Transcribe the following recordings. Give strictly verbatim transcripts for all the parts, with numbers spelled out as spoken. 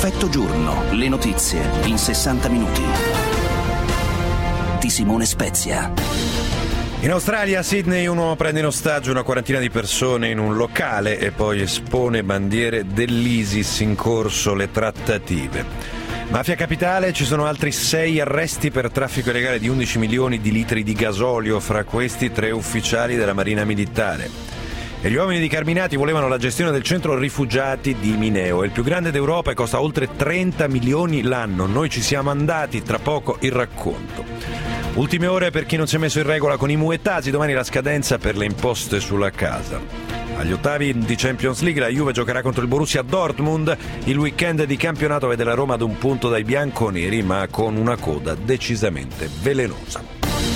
Effetto giorno, le notizie in sessanta minuti. Di Simone Spezia. In Australia, a Sydney, un uomo prende in ostaggio una quarantina di persone in un locale e poi espone bandiere dell'ISIS, in corso le trattative. Mafia Capitale, ci sono altri sei arresti per traffico illegale di undici milioni di litri di gasolio, fra questi tre ufficiali della Marina Militare. E gli uomini di Carminati volevano la gestione del centro rifugiati di Mineo, è il più grande d'Europa e costa oltre trenta milioni l'anno. Noi ci siamo andati, tra poco il racconto. Ultime ore per chi non si è messo in regola con i muettasi, domani la scadenza per le imposte sulla casa. Agli ottavi di Champions League la Juve giocherà contro il Borussia Dortmund, il weekend di campionato vede la Roma ad un punto dai bianconeri ma con una coda decisamente velenosa.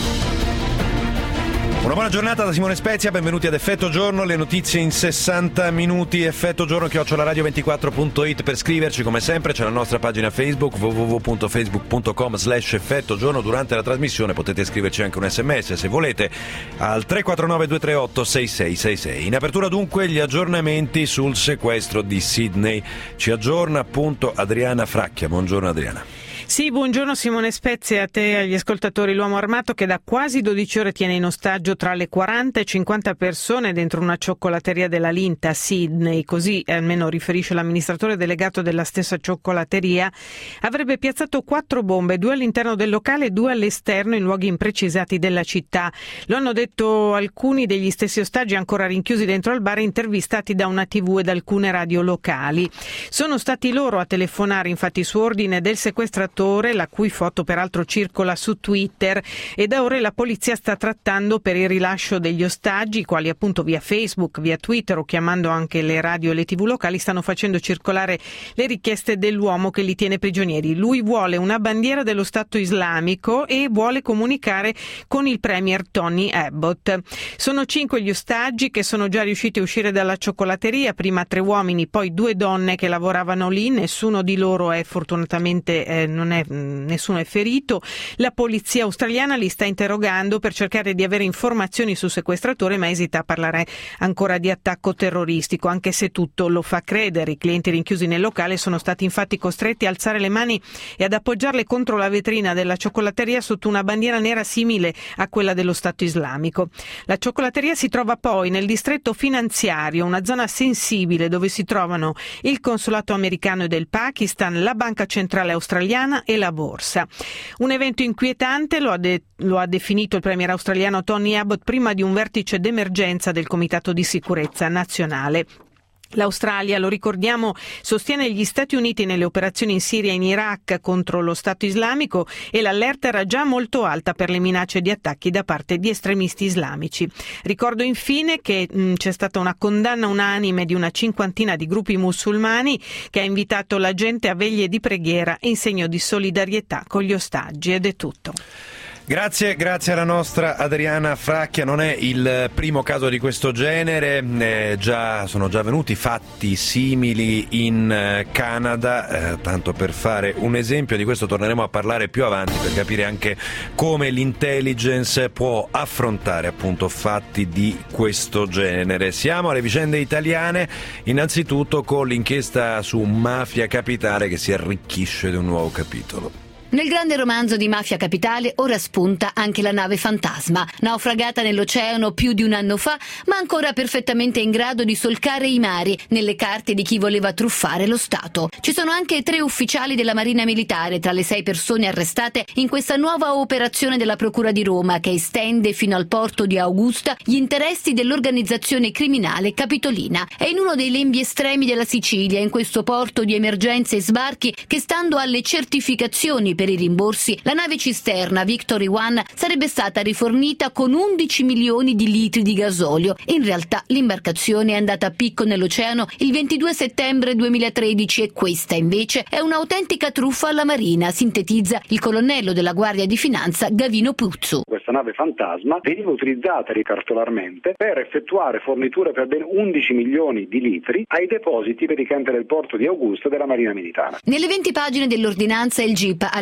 Una buona giornata da Simone Spezia, benvenuti ad Effetto Giorno, le notizie in sessanta minuti. Effetto Giorno chiocciola radio ventiquattro punto it per scriverci, come sempre c'è la nostra pagina Facebook w w w punto facebook punto com slash effetto giorno. Durante la trasmissione potete scriverci anche un sms se volete al tre quattro nove due tre otto sei sei sei sei. In apertura dunque gli aggiornamenti sul sequestro di Sydney. Ci aggiorna appunto Adriana Fracchia. Buongiorno Adriana. Sì, buongiorno Simone Spezia, a te e agli ascoltatori. L'uomo armato che da quasi dodici ore tiene in ostaggio tra le quaranta e cinquanta persone dentro una cioccolateria della Lindt a Sydney, così almeno riferisce l'amministratore delegato della stessa cioccolateria, avrebbe piazzato quattro bombe, due all'interno del locale e due all'esterno in luoghi imprecisati della città. Lo hanno detto alcuni degli stessi ostaggi ancora rinchiusi dentro al bar, intervistati da una tivù ed alcune radio locali. Sono stati loro a telefonare, infatti, su ordine del sequestratore, la cui foto peraltro circola su Twitter, e da ore la polizia sta trattando per il rilascio degli ostaggi, i quali appunto via Facebook, via Twitter o chiamando anche le radio e le tivù locali stanno facendo circolare le richieste dell'uomo che li tiene prigionieri. Lui vuole una bandiera dello Stato islamico e vuole comunicare con il premier Tony Abbott. Sono cinque gli ostaggi che sono già riusciti a uscire dalla cioccolateria, prima tre uomini, poi due donne che lavoravano lì, nessuno di loro è fortunatamente eh, non è, nessuno è ferito. La polizia australiana li sta interrogando per cercare di avere informazioni sul sequestratore, ma esita a parlare ancora di attacco terroristico, anche se tutto lo fa credere. I clienti rinchiusi nel locale sono stati infatti costretti a alzare le mani e ad appoggiarle contro la vetrina della cioccolateria sotto una bandiera nera simile a quella dello Stato islamico. La cioccolateria si trova poi nel distretto finanziario, una zona sensibile dove si trovano il consolato americano e del Pakistan, la banca centrale australiana e la borsa. Un evento inquietante, lo ha, de- lo ha definito il premier australiano Tony Abbott prima di un vertice d'emergenza del Comitato di Sicurezza Nazionale. L'Australia, lo ricordiamo, sostiene gli Stati Uniti nelle operazioni in Siria e in Iraq contro lo Stato islamico e l'allerta era già molto alta per le minacce di attacchi da parte di estremisti islamici. Ricordo infine che mh, c'è stata una condanna unanime di una cinquantina di gruppi musulmani che ha invitato la gente a veglie di preghiera in segno di solidarietà con gli ostaggi. Ed è tutto. Grazie, grazie alla nostra Adriana Fracchia. Non è il primo caso di questo genere, eh, già, sono già venuti fatti simili in eh, Canada, eh, tanto per fare un esempio. Di questo torneremo a parlare più avanti per capire anche come l'intelligence può affrontare appunto fatti di questo genere. Siamo alle vicende italiane, innanzitutto con l'inchiesta su Mafia Capitale che si arricchisce di un nuovo capitolo. Nel grande romanzo di Mafia Capitale ora spunta anche la nave fantasma, naufragata nell'oceano più di un anno fa, ma ancora perfettamente in grado di solcare i mari nelle carte di chi voleva truffare lo Stato. Ci sono anche tre ufficiali della Marina Militare tra le sei persone arrestate in questa nuova operazione della Procura di Roma che estende fino al porto di Augusta gli interessi dell'organizzazione criminale capitolina. È in uno dei lembi estremi della Sicilia, in questo porto di emergenze e sbarchi, che stando alle certificazioni per i rimborsi, la nave cisterna Victory One sarebbe stata rifornita con undici milioni di litri di gasolio. In realtà l'imbarcazione è andata a picco nell'oceano il ventidue settembre duemilatredici e questa invece è un'autentica truffa alla Marina, sintetizza il colonnello della Guardia di Finanza Gavino Puzzu. Questa nave fantasma veniva utilizzata ricartolarmente per effettuare forniture per ben undici milioni di litri ai depositi praticamente del porto di Augusta della Marina Militare. Nelle venti pagine dell'ordinanza il G I P ha le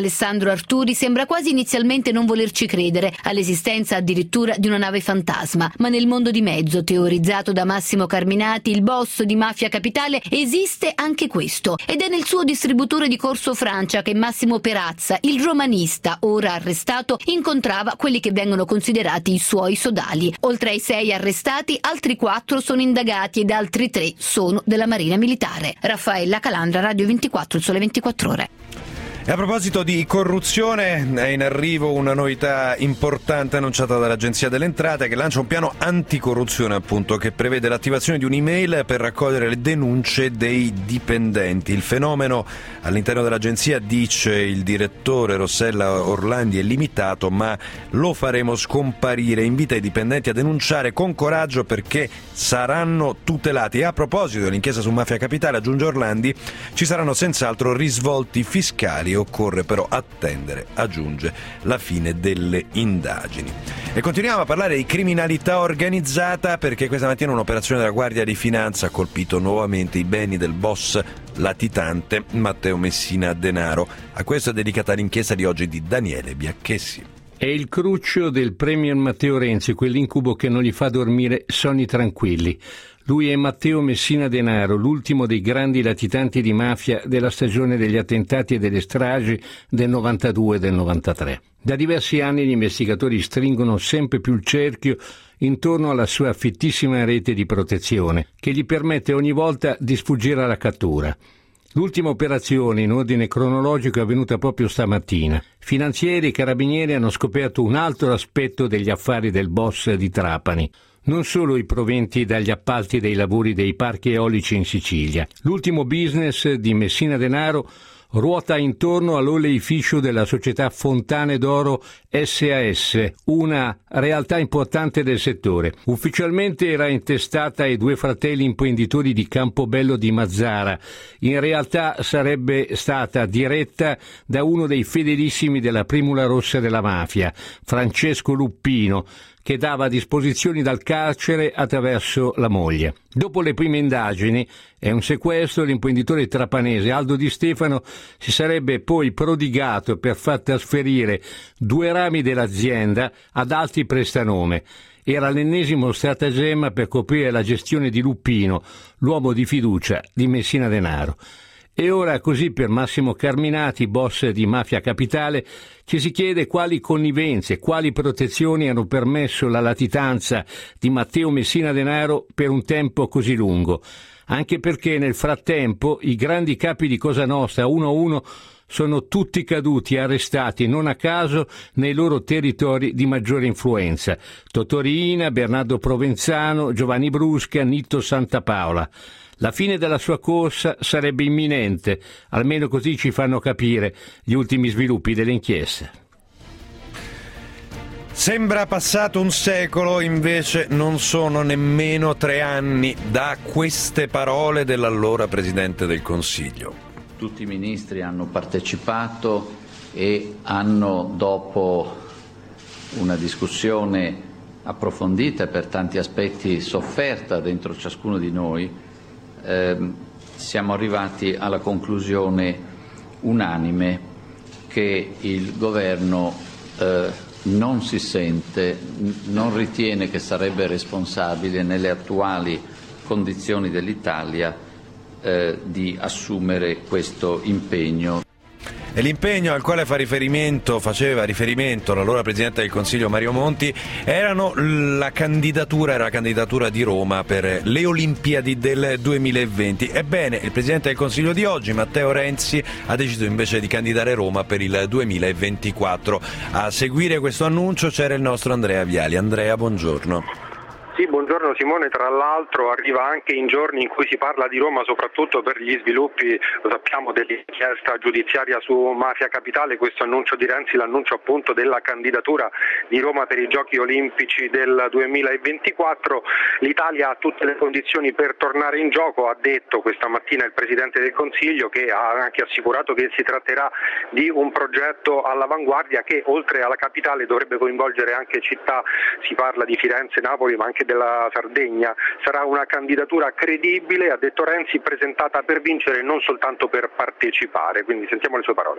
Alessandro Arturi sembra quasi inizialmente non volerci credere all'esistenza addirittura di una nave fantasma, ma nel mondo di mezzo, teorizzato da Massimo Carminati, il boss di Mafia Capitale, esiste anche questo, ed è nel suo distributore di Corso Francia che Massimo Perazza, il romanista, ora arrestato, incontrava quelli che vengono considerati i suoi sodali. Oltre ai sei arrestati, altri quattro sono indagati ed altri tre sono della Marina Militare. Raffaella Calandra, Radio ventiquattro, il Sole ventiquattro Ore. E a proposito di corruzione, è in arrivo una novità importante annunciata dall'Agenzia delle Entrate, che lancia un piano anticorruzione, appunto, che prevede l'attivazione di un'email per raccogliere le denunce dei dipendenti. Il fenomeno all'interno dell'agenzia, dice il direttore Rossella Orlandi, è limitato, ma lo faremo scomparire. Invita i dipendenti a denunciare con coraggio perché saranno tutelati. E a proposito dell'inchiesta su Mafia Capitale, aggiunge Orlandi, ci saranno senz'altro risvolti fiscali. Occorre però attendere, aggiunge, la fine delle indagini. E continuiamo a parlare di criminalità organizzata, perché questa mattina un'operazione della Guardia di Finanza ha colpito nuovamente i beni del boss latitante Matteo Messina Denaro. A questo è dedicata l'inchiesta di oggi di Daniele Biacchessi. È il cruccio del premier Matteo Renzi, quell'incubo che non gli fa dormire sonni tranquilli. Lui è Matteo Messina Denaro, l'ultimo dei grandi latitanti di mafia della stagione degli attentati e delle stragi del novantadue e del novantatré. Da diversi anni gli investigatori stringono sempre più il cerchio intorno alla sua fittissima rete di protezione, che gli permette ogni volta di sfuggire alla cattura. L'ultima operazione in ordine cronologico è avvenuta proprio stamattina. Finanzieri e carabinieri hanno scoperto un altro aspetto degli affari del boss di Trapani. Non solo i proventi dagli appalti dei lavori dei parchi eolici in Sicilia. L'ultimo business di Messina Denaro ruota intorno all'oleificio della società Fontane d'Oro S A S, una realtà importante del settore. Ufficialmente era intestata ai due fratelli imprenditori di Campobello di Mazzara. In realtà sarebbe stata diretta da uno dei fedelissimi della Primula Rossa della mafia, Francesco Luppino, che dava disposizioni dal carcere attraverso la moglie. Dopo le prime indagini e un sequestro, l'imprenditore trapanese Aldo Di Stefano si sarebbe poi prodigato per far trasferire due rami dell'azienda ad altri prestanome. Era l'ennesimo stratagemma per coprire la gestione di Luppino, l'uomo di fiducia di Messina Denaro. E ora così per Massimo Carminati, boss di Mafia Capitale, ci si chiede quali connivenze, quali protezioni hanno permesso la latitanza di Matteo Messina Denaro per un tempo così lungo. Anche perché nel frattempo i grandi capi di Cosa Nostra, uno a uno, sono tutti caduti e arrestati non a caso nei loro territori di maggiore influenza. Totò Riina, Bernardo Provenzano, Giovanni Brusca, Nitto Santapaola. La fine della sua corsa sarebbe imminente, almeno così ci fanno capire gli ultimi sviluppi delle inchieste. Sembra passato un secolo, invece non sono nemmeno tre anni da queste parole dell'allora Presidente del Consiglio. Tutti i ministri hanno partecipato e hanno, dopo una discussione approfondita e per tanti aspetti sofferta dentro ciascuno di noi, Eh, siamo arrivati alla conclusione unanime che il governo eh, non si sente, non ritiene che sarebbe responsabile nelle attuali condizioni dell'Italia eh, di assumere questo impegno. E l'impegno al quale fa riferimento, faceva riferimento l'allora Presidente del Consiglio Mario Monti erano la candidatura, era la candidatura di Roma per le Olimpiadi del duemilaventi. Ebbene, il Presidente del Consiglio di oggi, Matteo Renzi, ha deciso invece di candidare Roma per il duemilaventiquattro. A seguire questo annuncio c'era il nostro Andrea Viali. Andrea, buongiorno. Sì, buongiorno Simone, tra l'altro arriva anche in giorni in cui si parla di Roma soprattutto per gli sviluppi, lo sappiamo, dell'inchiesta giudiziaria su Mafia Capitale, questo annuncio di Renzi, l'annuncio appunto della candidatura di Roma per i Giochi Olimpici del duemilaventiquattro. L'Italia ha tutte le condizioni per tornare in gioco, ha detto questa mattina il Presidente del Consiglio, che ha anche assicurato che si tratterà di un progetto all'avanguardia che oltre alla capitale dovrebbe coinvolgere anche città, si parla di Firenze, Napoli ma anche della Sardegna. Sarà una candidatura credibile, ha detto Renzi, presentata per vincere, non soltanto per partecipare. Quindi sentiamo le sue parole.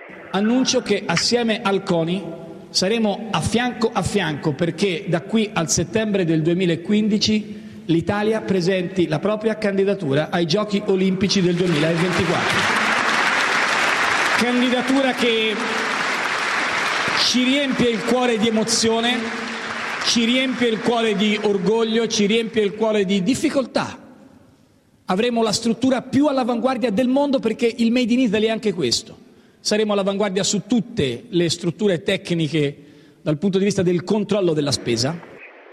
Annuncio che assieme al CONI saremo a fianco a fianco perché da qui al settembre del duemilaquindici l'Italia presenti la propria candidatura ai Giochi Olimpici del duemilaventiquattro. Candidatura che ci riempie il cuore di emozione, ci riempie il cuore di orgoglio, ci riempie il cuore di difficoltà. Avremo la struttura più all'avanguardia del mondo perché il Made in Italy è anche questo. Saremo all'avanguardia su tutte le strutture tecniche dal punto di vista del controllo della spesa.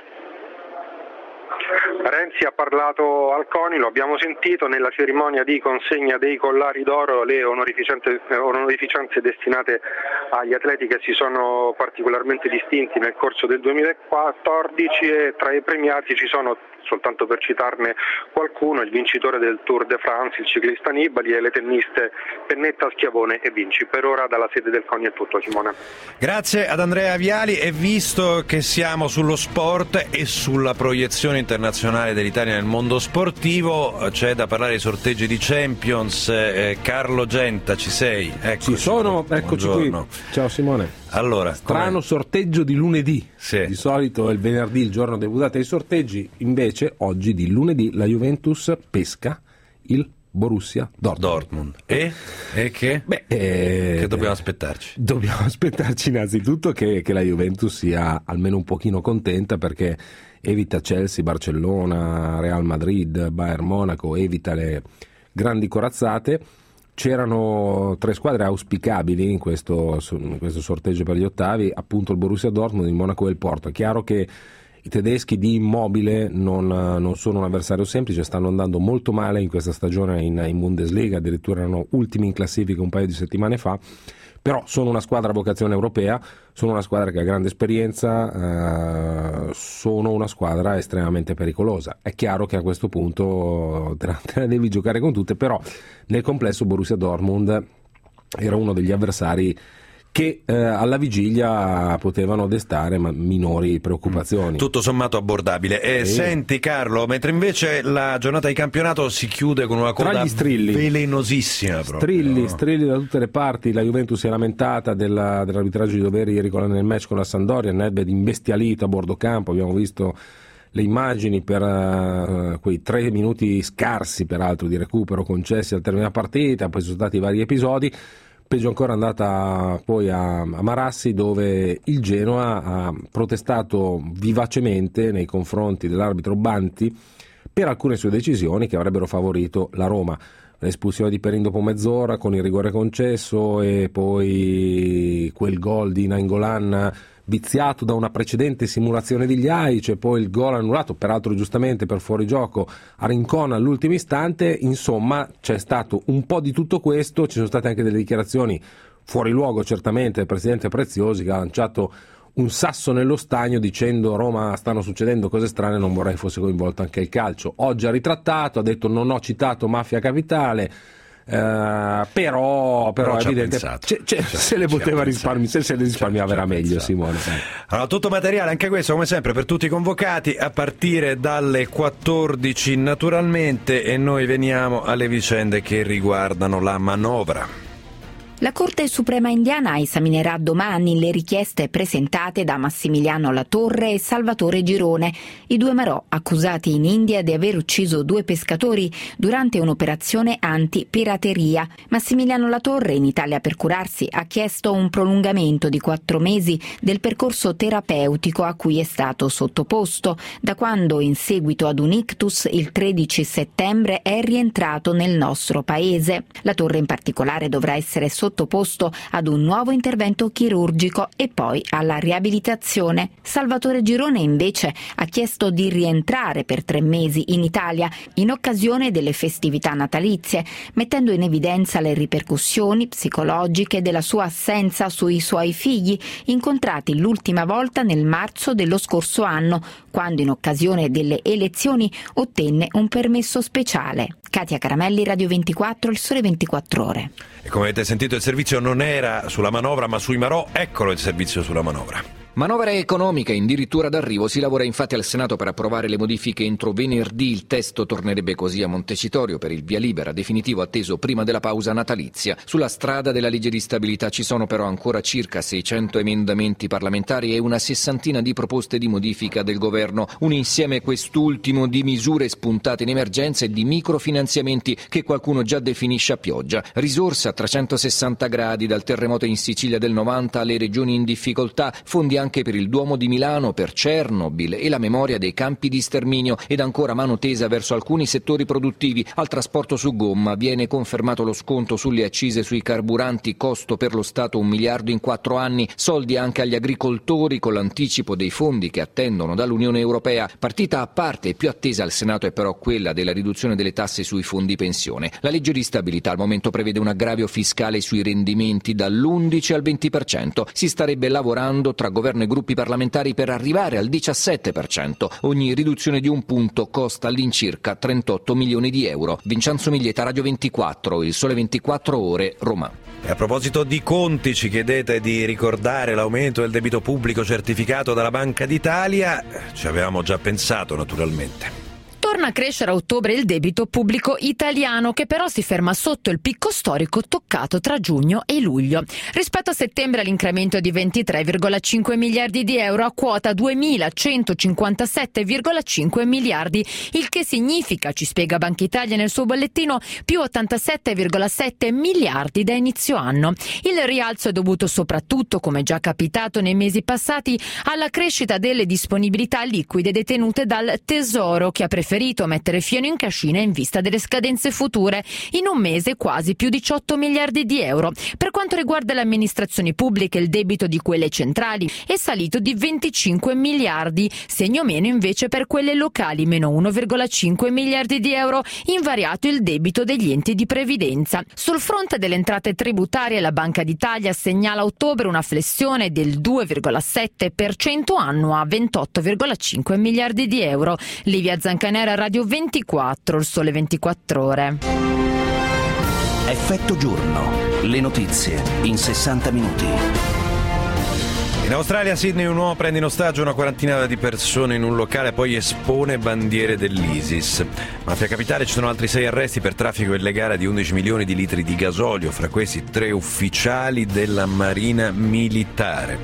Renzi ha parlato al CONI, lo abbiamo sentito, nella cerimonia di consegna dei collari d'oro, le onorificenze, onorificenze destinate agli atleti che si sono particolarmente distinti nel corso del duemilaquattordici, e tra i premiati ci sono, soltanto per citarne qualcuno, il vincitore del Tour de France, il ciclista Nibali, e le tenniste Pennetta, Schiavone e Vinci. Per ora dalla sede del CONI è tutto, Simone. Grazie ad Andrea Viali, e visto che siamo sullo sport e sulla proiezione internazionale dell'Italia nel mondo sportivo, c'è da parlare dei sorteggi di Champions. eh, Carlo Genta, ci sei? Eccoci. Ci sono, eccoci Buongiorno. qui. Ciao Simone. Allora, strano com'è? Sorteggio di lunedì. Sì. Di solito è il venerdì il giorno debuttate ai sorteggi, invece oggi di lunedì la Juventus pesca il Borussia Dortmund. Dortmund. E? E che? Beh, eh, che dobbiamo aspettarci? Dobbiamo aspettarci innanzitutto che, che la Juventus sia almeno un pochino contenta, perché evita Chelsea, Barcellona, Real Madrid, Bayern Monaco, evita le grandi corazzate. C'erano tre squadre auspicabili in questo, in questo sorteggio per gli ottavi, appunto il Borussia Dortmund, il Monaco e il Porto. È chiaro che i tedeschi di Immobile non, non sono un avversario semplice, stanno andando molto male in questa stagione in, in Bundesliga, addirittura erano ultimi in classifica un paio di settimane fa, però sono una squadra a vocazione europea, sono una squadra che ha grande esperienza, eh, sono una squadra estremamente pericolosa. È chiaro che a questo punto te la, te la devi giocare con tutte, però nel complesso Borussia Dortmund era uno degli avversari che eh, alla vigilia potevano destare ma minori preoccupazioni. Tutto sommato abbordabile. E sì. Senti Carlo, mentre invece la giornata di campionato si chiude con una coda velenosissima proprio. Strilli, strilli da tutte le parti. La Juventus si è lamentata della, dell'arbitraggio di doveri ieri nel match con la Sampdoria, Nedved imbestialito a bordo campo, abbiamo visto le immagini per uh, quei tre minuti scarsi peraltro di recupero concessi al termine della partita, poi sono stati vari episodi. Peggio ancora è andata poi a, a Marassi, dove il Genoa ha protestato vivacemente nei confronti dell'arbitro Banti per alcune sue decisioni che avrebbero favorito la Roma. L'espulsione di Perin dopo mezz'ora con il rigore concesso, e poi quel gol di Nainggolan viziato da una precedente simulazione di Ljajic, e poi il gol annullato, peraltro giustamente per fuorigioco, a Rincon all'ultimo istante. Insomma, c'è stato un po' di tutto questo, ci sono state anche delle dichiarazioni fuori luogo certamente del presidente Preziosi, che ha lanciato un sasso nello stagno dicendo: Roma, stanno succedendo cose strane, non vorrei fosse coinvolto anche il calcio. Oggi ha ritrattato, ha detto: non ho citato Mafia Capitale. Uh, però, però, però è evidente c'è, c'è, se le poteva risparmiare, se, se le risparmiava era meglio, Simone. Allora, tutto materiale anche questo come sempre per tutti i convocati a partire dalle quattordici naturalmente, e noi veniamo alle vicende che riguardano la manovra. La Corte Suprema indiana esaminerà domani le richieste presentate da Massimiliano Latorre e Salvatore Girone, i due marò accusati in India di aver ucciso due pescatori durante un'operazione antipirateria. Massimiliano Latorre, in Italia per curarsi, ha chiesto un prolungamento di quattro mesi del percorso terapeutico a cui è stato sottoposto, da quando, in seguito ad un ictus, il tredici settembre è rientrato nel nostro paese. Latorre in particolare dovrà essere sottoposto sottoposto ad un nuovo intervento chirurgico e poi alla riabilitazione. Salvatore Girone invece ha chiesto di rientrare per tre mesi in Italia in occasione delle festività natalizie, mettendo in evidenza le ripercussioni psicologiche della sua assenza sui suoi figli, incontrati l'ultima volta nel marzo dello scorso anno, quando in occasione delle elezioni ottenne un permesso speciale. Katia Caramelli, Radio ventiquattro, Il Sole ventiquattro Ore. E come avete sentito, il servizio non era sulla manovra ma sui marò, eccolo il servizio sulla manovra. Manovra economica addirittura d'arrivo. Si lavora infatti al Senato per approvare le modifiche entro venerdì. Il testo tornerebbe così a Montecitorio per il via libera definitivo atteso prima della pausa natalizia. Sulla strada della legge di stabilità ci sono però ancora circa seicento emendamenti parlamentari e una sessantina di proposte di modifica del governo. Un insieme quest'ultimo di misure spuntate in emergenza e di microfinanziamenti che qualcuno già definisce a pioggia. Risorse a trecentosessanta gradi, dal terremoto in Sicilia del novanta alle regioni in difficoltà, fondi anche per il Duomo di Milano, per Chernobyl e la memoria dei campi di sterminio, ed ancora mano tesa verso alcuni settori produttivi. Al trasporto su gomma viene confermato lo sconto sulle accise sui carburanti, costo per lo Stato un miliardo in quattro anni, soldi anche agli agricoltori con l'anticipo dei fondi che attendono dall'Unione Europea. Partita a parte e più attesa al Senato è però quella della riduzione delle tasse sui fondi pensione. La legge di stabilità al momento prevede un aggravio fiscale sui rendimenti dall'undici al venti per cento. Si starebbe lavorando tra governo e gruppi parlamentari per arrivare al diciassette per cento. Ogni riduzione di un punto costa all'incirca trentotto milioni di euro. Vincenzo Miglietta, Radio ventiquattro, Il Sole ventiquattro Ore, Roma. E a proposito di conti, ci chiedete di ricordare l'aumento del debito pubblico certificato dalla Banca d'Italia. Ci avevamo già pensato, naturalmente. Torna a crescere a ottobre il debito pubblico italiano, che però si ferma sotto il picco storico toccato tra giugno e luglio. Rispetto a settembre l'incremento è di ventitré virgola cinque miliardi di euro a quota duemilacentocinquantasette virgola cinque miliardi, il che significa, ci spiega Banca Italia nel suo bollettino, più ottantasette virgola sette miliardi da inizio anno. Il rialzo è dovuto soprattutto, come già capitato nei mesi passati, alla crescita delle disponibilità liquide detenute dal Tesoro, che ha preferito mettere fieno in cascina in vista delle scadenze future. In un mese quasi più diciotto miliardi di euro. Per quanto riguarda le amministrazioni pubbliche, il debito di quelle centrali è salito di venticinque miliardi, segno meno invece per quelle locali, meno uno virgola cinque miliardi di euro, invariato il debito degli enti di previdenza. Sul fronte delle entrate tributarie, la Banca d'Italia segnala a ottobre una flessione del due virgola sette per cento annua a ventotto virgola cinque miliardi di euro. Livia Zancanera, Radio ventiquattro, Il Sole ventiquattro Ore. Effetto giorno. Le notizie in sessanta minuti. In Australia, a Sydney, un uomo prende in ostaggio una quarantina di persone in un locale, poi espone bandiere dell'ISIS. Mafia Capitale, ci sono altri sei arresti per traffico illegale di undici milioni di litri di gasolio, fra questi tre ufficiali della Marina Militare.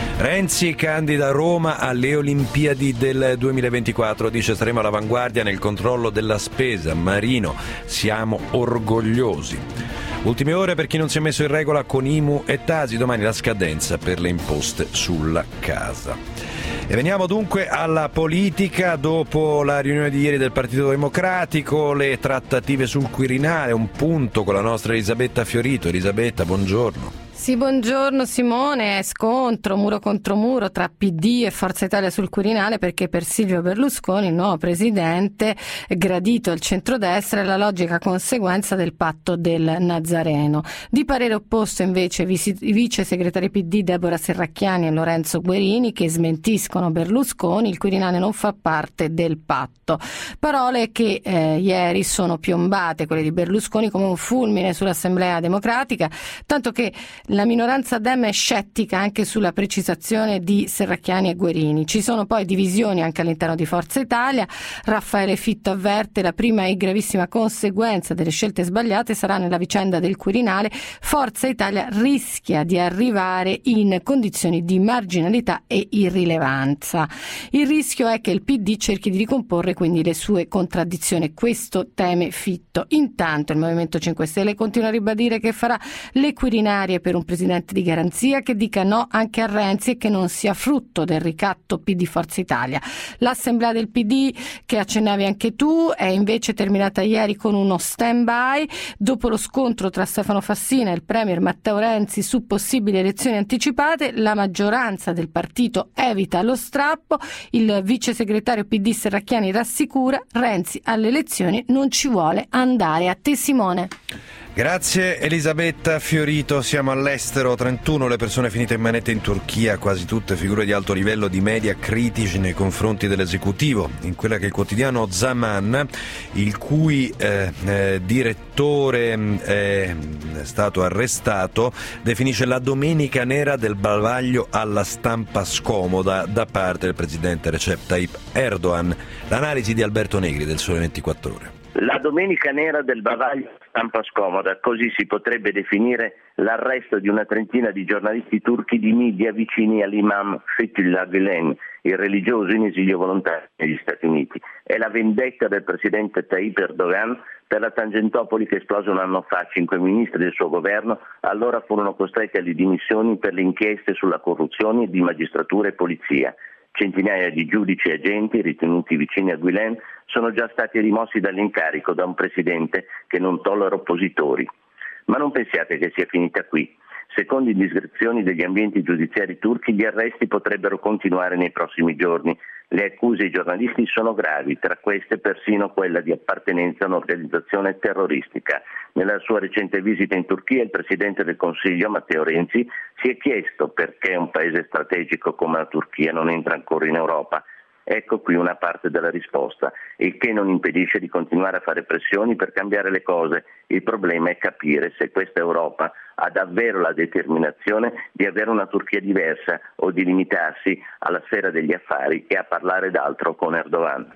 Renzi candida Roma alle Olimpiadi del duemilaventiquattro, dice saremo all'avanguardia nel controllo della spesa. Marino, siamo orgogliosi. Ultime ore per chi non si è messo in regola con I M U e Tasi, domani la scadenza per le imposte sulla casa. E veniamo dunque alla politica. Dopo la riunione di ieri del Partito Democratico, le trattative sul Quirinale, un punto con la nostra Elisabetta Fiorito. Elisabetta, buongiorno. Sì, buongiorno Simone. Scontro muro contro muro tra P D e Forza Italia sul Quirinale, perché per Silvio Berlusconi, il nuovo presidente, gradito il centrodestra, è la logica conseguenza del patto del Nazareno. Di parere opposto invece i vice segretari P D Deborah Serracchiani e Lorenzo Guerini, che smentiscono Berlusconi. Il Quirinale non fa parte del patto. Parole che eh, ieri sono piombate, quelle di Berlusconi, come un fulmine sull'Assemblea Democratica, tanto che la minoranza Dem è scettica anche sulla precisazione di Serracchiani e Guerini. Ci sono poi divisioni anche all'interno di Forza Italia. Raffaele Fitto avverte: la prima e gravissima conseguenza delle scelte sbagliate sarà nella vicenda del Quirinale. Forza Italia rischia di arrivare in condizioni di marginalità e irrilevanza. Il rischio è che il P D cerchi di ricomporre quindi le sue contraddizioni. Questo teme Fitto. Intanto il Movimento cinque Stelle continua a ribadire che farà le Quirinarie per un presidente di garanzia che dica no anche a Renzi e che non sia frutto del ricatto P D Forza Italia. L'assemblea del P D, che accennavi anche tu, è invece terminata ieri con uno stand-by dopo lo scontro tra Stefano Fassina e il premier Matteo Renzi su possibili elezioni anticipate. La maggioranza del partito evita lo strappo. Il vice segretario P D Serracchiani rassicura: Renzi alle elezioni non ci vuole andare. A te Simone. Grazie Elisabetta Fiorito. Siamo all'estero, trentuno le persone finite in manette in Turchia, quasi tutte figure di alto livello di media critici nei confronti dell'esecutivo. In quella che il quotidiano Zaman, il cui eh, eh, direttore è stato arrestato, definisce la domenica nera del bavaglio alla stampa scomoda da parte del presidente Recep Tayyip Erdogan. L'analisi di Alberto Negri del Sole ventiquattro Ore. La domenica nera del bavaglio stampa scomoda, così si potrebbe definire l'arresto di una trentina di giornalisti turchi di media vicini all'imam Fethullah Gülen, il religioso in esilio volontario negli Stati Uniti. È la vendetta del presidente Tayyip Erdogan per la Tangentopoli che esplose un anno fa. Cinque ministri del suo governo allora furono costretti alle dimissioni per le inchieste sulla corruzione di magistratura e polizia. Centinaia di giudici e agenti ritenuti vicini a Gülen sono già stati rimossi dall'incarico da un presidente che non tollera oppositori. Ma non pensiate che sia finita qui. Secondo indiscrezioni degli ambienti giudiziari turchi, gli arresti potrebbero continuare nei prossimi giorni. Le accuse ai giornalisti sono gravi, tra queste persino quella di appartenenza a un'organizzazione terroristica. Nella sua recente visita in Turchia il Presidente del Consiglio, Matteo Renzi, si è chiesto perché un paese strategico come la Turchia non entra ancora in Europa. Ecco qui una parte della risposta, il che non impedisce di continuare a fare pressioni per cambiare le cose. Il problema è capire se questa Europa ha davvero la determinazione di avere una Turchia diversa o di limitarsi alla sfera degli affari e a parlare d'altro con Erdogan.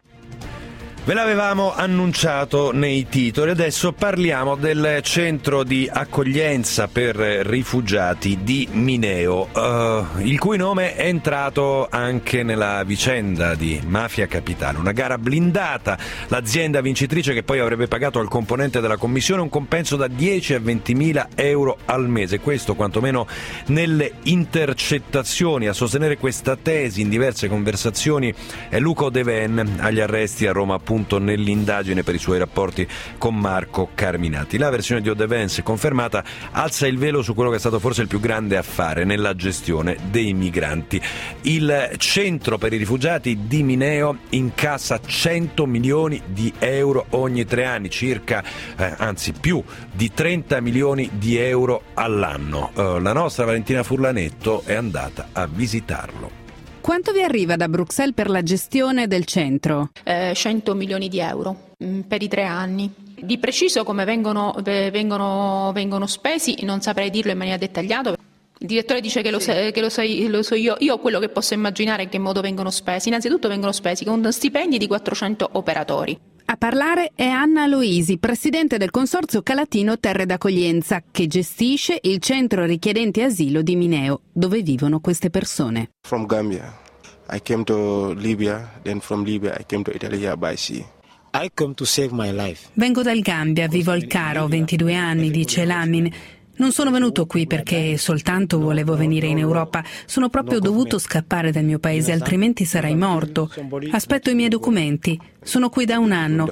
Ve l'avevamo annunciato nei titoli, adesso parliamo del centro di accoglienza per rifugiati di Mineo, uh, il cui nome è entrato anche nella vicenda di Mafia Capitale. Una gara blindata, l'azienda vincitrice che poi avrebbe pagato al componente della commissione un compenso da dieci a ventimila euro al mese. Questo quantomeno nelle intercettazioni. A sostenere questa tesi in diverse conversazioni è Luca Odeven, agli arresti a Roma appunto nell'indagine per i suoi rapporti con Marco Carminati. La versione di Odeven, se confermata, alza il velo su quello che è stato forse il più grande affare nella gestione dei migranti. Il centro per i rifugiati di Mineo incassa cento milioni di euro ogni tre anni, circa, eh, anzi più di trenta milioni di euro all'anno. Eh, la nostra Valentina Furlanetto è andata a visitarlo. Quanto vi arriva da Bruxelles per la gestione del centro? Eh, cento milioni di euro mh, per i tre anni. Di preciso come vengono, vengono, vengono spesi non saprei dirlo in maniera dettagliata. Il direttore dice che lo, sa, che lo, so, lo so io. Io quello che posso immaginare è in che modo vengono spesi. Innanzitutto vengono spesi con stipendi di quattrocento operatori. A parlare è Anna Aloisi, presidente del consorzio Calatino Terre d'Accoglienza, che gestisce il centro richiedenti asilo di Mineo, dove vivono queste persone. From Gambia, I came to Libya, then from Libya I came to Italy here by sea. I come to save my life. Vengo dal Gambia, vivo al Cairo, ho ventidue anni, dice Lamin. Non sono venuto qui perché soltanto volevo venire in Europa, sono proprio dovuto scappare dal mio paese, altrimenti sarei morto. Aspetto i miei documenti, sono qui da un anno.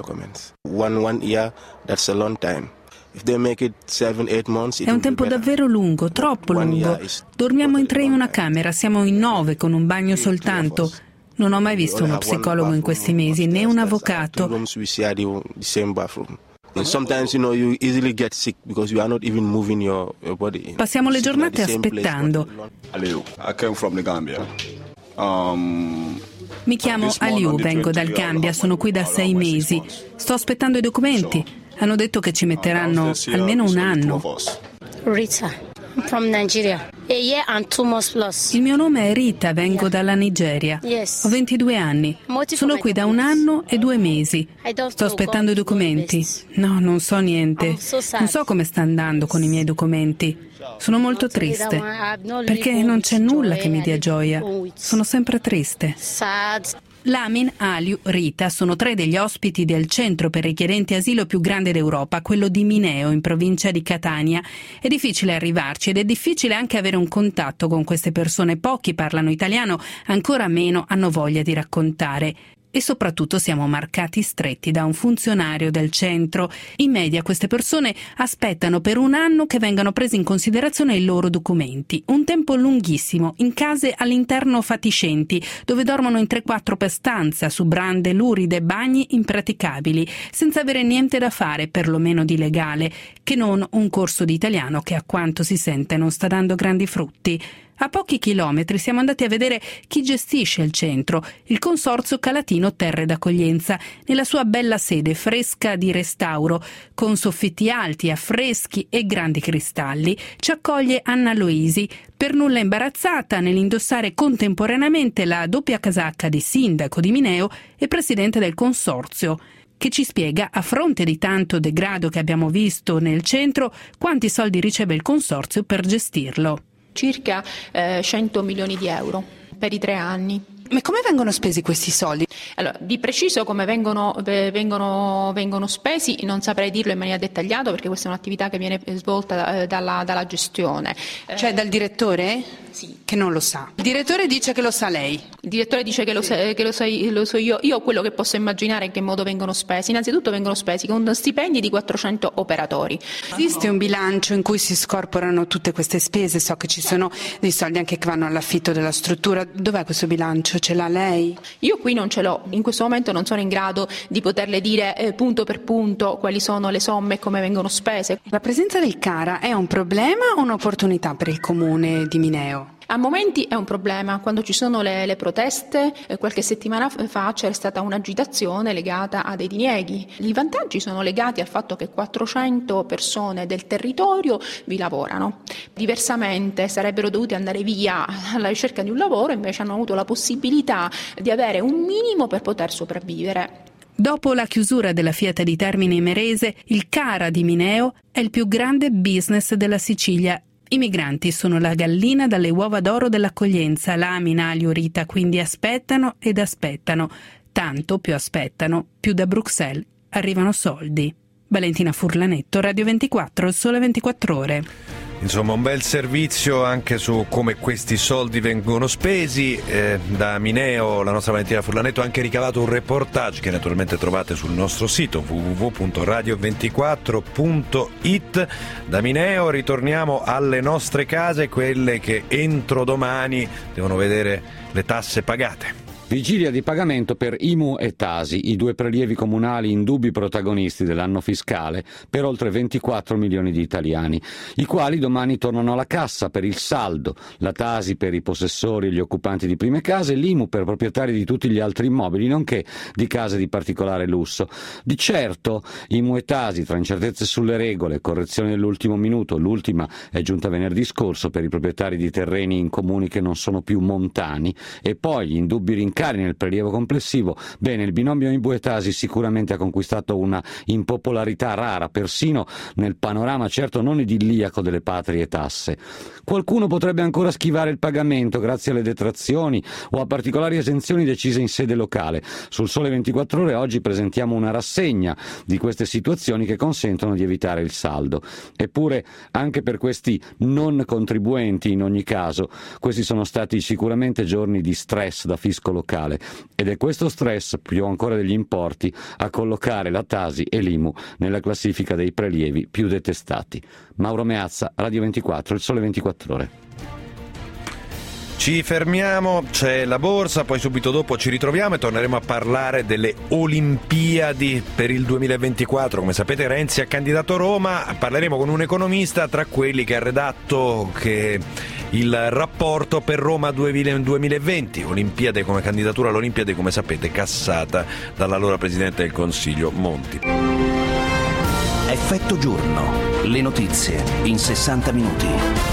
È un tempo davvero lungo, troppo lungo. Dormiamo in tre in una camera, siamo in nove con un bagno soltanto. Non ho mai visto uno psicologo in questi mesi, né un avvocato. Sometimes, you know, you easily get sick because you are not even moving your, your body. Passiamo le giornate aspettando. Aliou, I came from the Gambia. Um, Mi chiamo Aliou, vengo dal Gambia, sono qui da sei mesi. Sto aspettando i documenti. Hanno detto che ci metteranno almeno un anno. Rita. From Nigeria. A year and two months plus. Il mio nome è Rita, vengo yeah. dalla Nigeria. Yes. Ho ventidue anni. Sono qui da un anno e due mesi. Sto aspettando i documenti. No, non so niente. Non so come sta andando con i miei documenti. Sono molto triste perché non c'è nulla che mi dia gioia. Sono sempre triste. Lamin, Aliou, Rita sono tre degli ospiti del centro per richiedenti asilo più grande d'Europa, quello di Mineo, in provincia di Catania. È difficile arrivarci ed è difficile anche avere un contatto con queste persone. Pochi parlano italiano, ancora meno hanno voglia di raccontare. e soprattutto siamo marcati stretti da un funzionario del centro. In media queste persone aspettano per un anno che vengano presi in considerazione i loro documenti. Un tempo lunghissimo, in case all'interno fatiscenti, dove dormono in tre quattro per stanza, su brande luride, bagni impraticabili, senza avere niente da fare, perlomeno di legale, che non un corso di italiano che, a quanto si sente, non sta dando grandi frutti. A pochi chilometri siamo andati a vedere chi gestisce il centro, il Consorzio Calatino Terre d'Accoglienza, nella sua bella sede fresca di restauro, con soffitti alti, affreschi e grandi cristalli. Ci accoglie Anna Loisi, per nulla imbarazzata nell'indossare contemporaneamente la doppia casacca di sindaco di Mineo e presidente del consorzio, che ci spiega, a fronte di tanto degrado che abbiamo visto nel centro, quanti soldi riceve il consorzio per gestirlo. Circa eh, cento milioni di euro per i tre anni. Ma come vengono spesi questi soldi? Allora, di preciso come vengono, vengono, vengono spesi non saprei dirlo in maniera dettagliata, perché questa è un'attività che viene svolta dalla, dalla gestione. Cioè dal direttore? Sì. Che non lo sa. Il direttore dice che lo sa lei. Il direttore dice che, lo, sa, che lo, sai, lo so io. Io quello che posso immaginare in che modo vengono spesi. Innanzitutto vengono spesi con stipendi di quattrocento operatori. Esiste un bilancio in cui si scorporano tutte queste spese? So che ci sono dei soldi anche che vanno all'affitto della struttura. Dov'è questo bilancio? Ce l'ha lei? Io qui non ce l'ho. In questo momento non sono in grado di poterle dire eh, punto per punto quali sono le somme e come vengono spese. La presenza del CARA è un problema o un'opportunità per il comune di Mineo? A momenti è un problema, quando ci sono le, le proteste, eh, qualche settimana fa c'è stata un'agitazione legata a dei dinieghi. I vantaggi sono legati al fatto che quattrocento persone del territorio vi lavorano. Diversamente sarebbero dovuti andare via alla ricerca di un lavoro, invece hanno avuto la possibilità di avere un minimo per poter sopravvivere. Dopo la chiusura della Fiat di Termini Imerese, il CARA di Mineo è il più grande business della Sicilia. I migranti sono la gallina dalle uova d'oro dell'accoglienza, lamina aliorita, quindi aspettano ed aspettano. Tanto più aspettano, più da Bruxelles arrivano soldi. Valentina Furlanetto, Radio ventiquattro, Sole ventiquattro Ore. Insomma, un bel servizio anche su come questi soldi vengono spesi. Eh, da Mineo la nostra Valentina Furlanetto ha anche ricavato un reportage che naturalmente trovate sul nostro sito w w w punto radio ventiquattro punto i t. Da Mineo ritorniamo alle nostre case, quelle che entro domani devono vedere le tasse pagate. Vigilia di pagamento per I M U e Tasi, i due prelievi comunali indubbi protagonisti dell'anno fiscale per oltre ventiquattro milioni di italiani, i quali domani tornano alla cassa per il saldo, la Tasi per i possessori e gli occupanti di prime case, l'I M U per proprietari di tutti gli altri immobili, nonché di case di particolare lusso. Di certo, I M U e Tasi, tra incertezze sulle regole, correzioni dell'ultimo minuto, l'ultima è giunta venerdì scorso per i proprietari di terreni in comuni che non sono più montani, e poi gli indubbi rincari nel prelievo complessivo, bene, il binomio I M U e Tasi sicuramente ha conquistato una impopolarità rara, persino nel panorama certo non idilliaco delle patrie tasse. Qualcuno potrebbe ancora schivare il pagamento grazie alle detrazioni o a particolari esenzioni decise in sede locale. Sul Sole ventiquattro Ore oggi presentiamo una rassegna di queste situazioni che consentono di evitare il saldo. Eppure, anche per questi non contribuenti, in ogni caso, questi sono stati sicuramente giorni di stress da fisco locale. Ed è questo stress, più ancora degli importi, a collocare la Tasi e l'I M U nella classifica dei prelievi più detestati. Mauro Meazza, Radio ventiquattro, il Sole ventiquattro Ore. Ci fermiamo, c'è la borsa, poi subito dopo ci ritroviamo e torneremo a parlare delle Olimpiadi per il duemilaventiquattro. Come sapete, Renzi ha candidato Roma, parleremo con un economista tra quelli che ha redatto che il rapporto per Roma duemilaventi, Olimpiade come candidatura all'Olimpiade, come sapete, cassata dall'allora Presidente del Consiglio Monti. Effetto giorno, le notizie in sessanta minuti.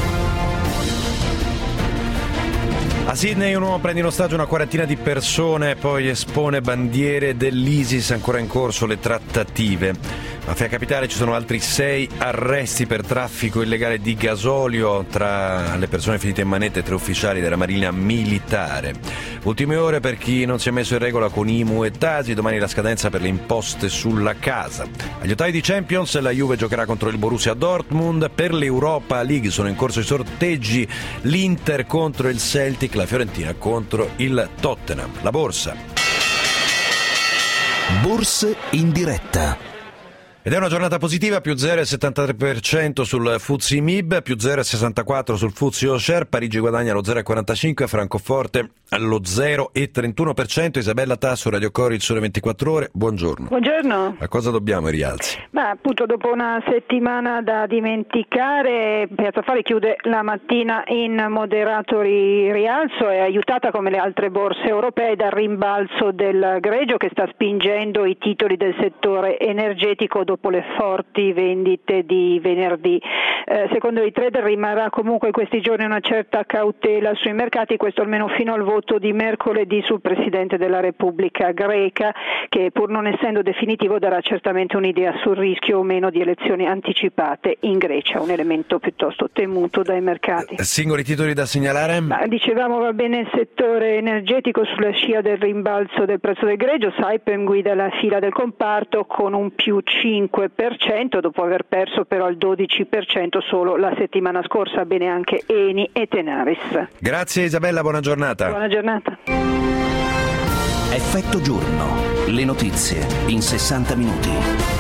A Sydney un uomo prende in ostaggio una quarantina di persone, poi espone bandiere dell'ISIS, ancora in corso le trattative. Mafia Capitale ci sono altri sei arresti per traffico illegale di gasolio, tra le persone finite in manette tre ufficiali della Marina Militare. Ultime ore per chi non si è messo in regola con I M U e Tasi, domani la scadenza per le imposte sulla casa. Agli ottavi di Champions la Juve giocherà contro il Borussia Dortmund, per l'Europa League sono in corso i sorteggi, l'Inter contro il Celtic, la Fiorentina contro il Tottenham. La borsa. Borse in diretta. Ed è una giornata positiva, più zero virgola settantatré per cento sul F T S E M I B, più zero virgola sessantaquattro sul F T S E O S H A R, Parigi guadagna lo zero virgola quarantacinque, Francoforte allo zero virgola trentuno per cento. Isabella Tasso, Radio Cori, il Sole ventiquattro Ore, buongiorno. Buongiorno. A cosa dobbiamo i rialzi? Ma appunto dopo una settimana da dimenticare, Piazza Affari chiude la mattina in moderato rialzo, è aiutata come le altre borse europee dal rimbalzo del greggio che sta spingendo i titoli del settore energetico dopo le forti vendite di venerdì. Eh, secondo i trader rimarrà comunque questi giorni una certa cautela sui mercati, questo almeno fino al voto di mercoledì sul Presidente della Repubblica greca, che pur non essendo definitivo darà certamente un'idea sul rischio o meno di elezioni anticipate in Grecia, un elemento piuttosto temuto dai mercati. Singoli titoli da segnalare? Ma, dicevamo va bene il settore energetico sulla scia del rimbalzo del prezzo del greggio, Saipem guida la fila del comparto con un più cinque per cento dopo aver perso però il dodici per cento solo la settimana scorsa, bene anche Eni e Tenaris. Grazie Isabella, buona giornata. Buona giornata. Effetto giorno, le notizie in sessanta minuti.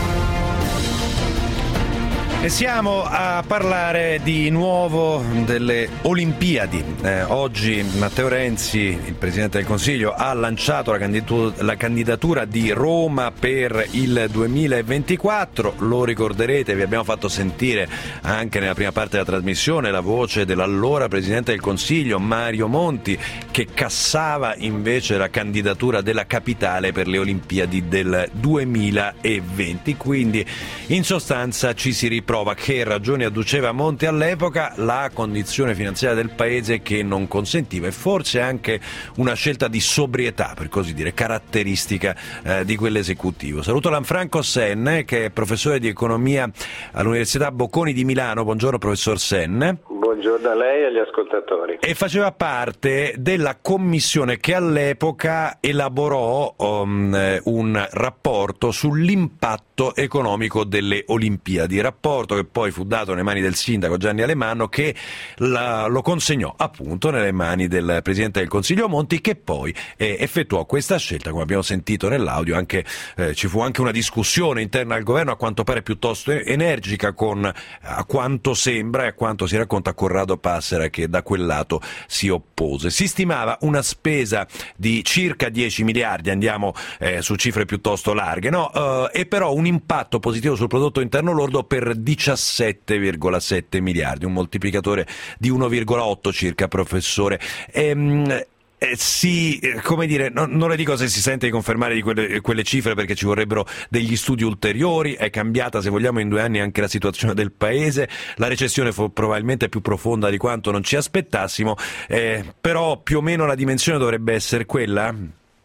E siamo a parlare di nuovo delle Olimpiadi. Eh, oggi Matteo Renzi, il Presidente del Consiglio, ha lanciato la candidatura, la candidatura di Roma per il duemilaventiquattro. Lo ricorderete, vi abbiamo fatto sentire anche nella prima parte della trasmissione la voce dell'allora Presidente del Consiglio, Mario Monti, che cassava invece la candidatura della capitale per le Olimpiadi del duemilaventi. Quindi in sostanza ci si riprova che ragioni adduceva Monti all'epoca, la condizione finanziaria del paese che non consentiva, e forse anche una scelta di sobrietà, per così dire, caratteristica eh, di quell'esecutivo. Saluto Lanfranco Senne, che è professore di economia all'Università Bocconi di Milano. Buongiorno professor Senne. Buongiorno a lei e agli ascoltatori. E faceva parte della commissione che all'epoca elaborò um, un rapporto sull'impatto economico delle Olimpiadi, rapporto che poi fu dato nelle mani del sindaco Gianni Alemanno, che la, lo consegnò appunto nelle mani del Presidente del Consiglio Monti, che poi eh, effettuò questa scelta, come abbiamo sentito nell'audio. Anche, eh, ci fu anche una discussione interna al governo, a quanto pare piuttosto energica, con a quanto sembra e a quanto si racconta Corrado Passera, che da quel lato si oppose. Si stimava una spesa di circa dieci miliardi, andiamo eh, su cifre piuttosto larghe, no? Uh, e però un impatto positivo sul prodotto interno lordo per diciassette virgola sette miliardi, un moltiplicatore di uno virgola otto circa, professore. Ehm, Eh, sì, come dire, no, non le dico se si sente di confermare di quelle, quelle cifre, perché ci vorrebbero degli studi ulteriori. È cambiata, se vogliamo, in due anni anche la situazione del paese. La recessione fu probabilmente più profonda di quanto non ci aspettassimo, eh, però più o meno la dimensione dovrebbe essere quella?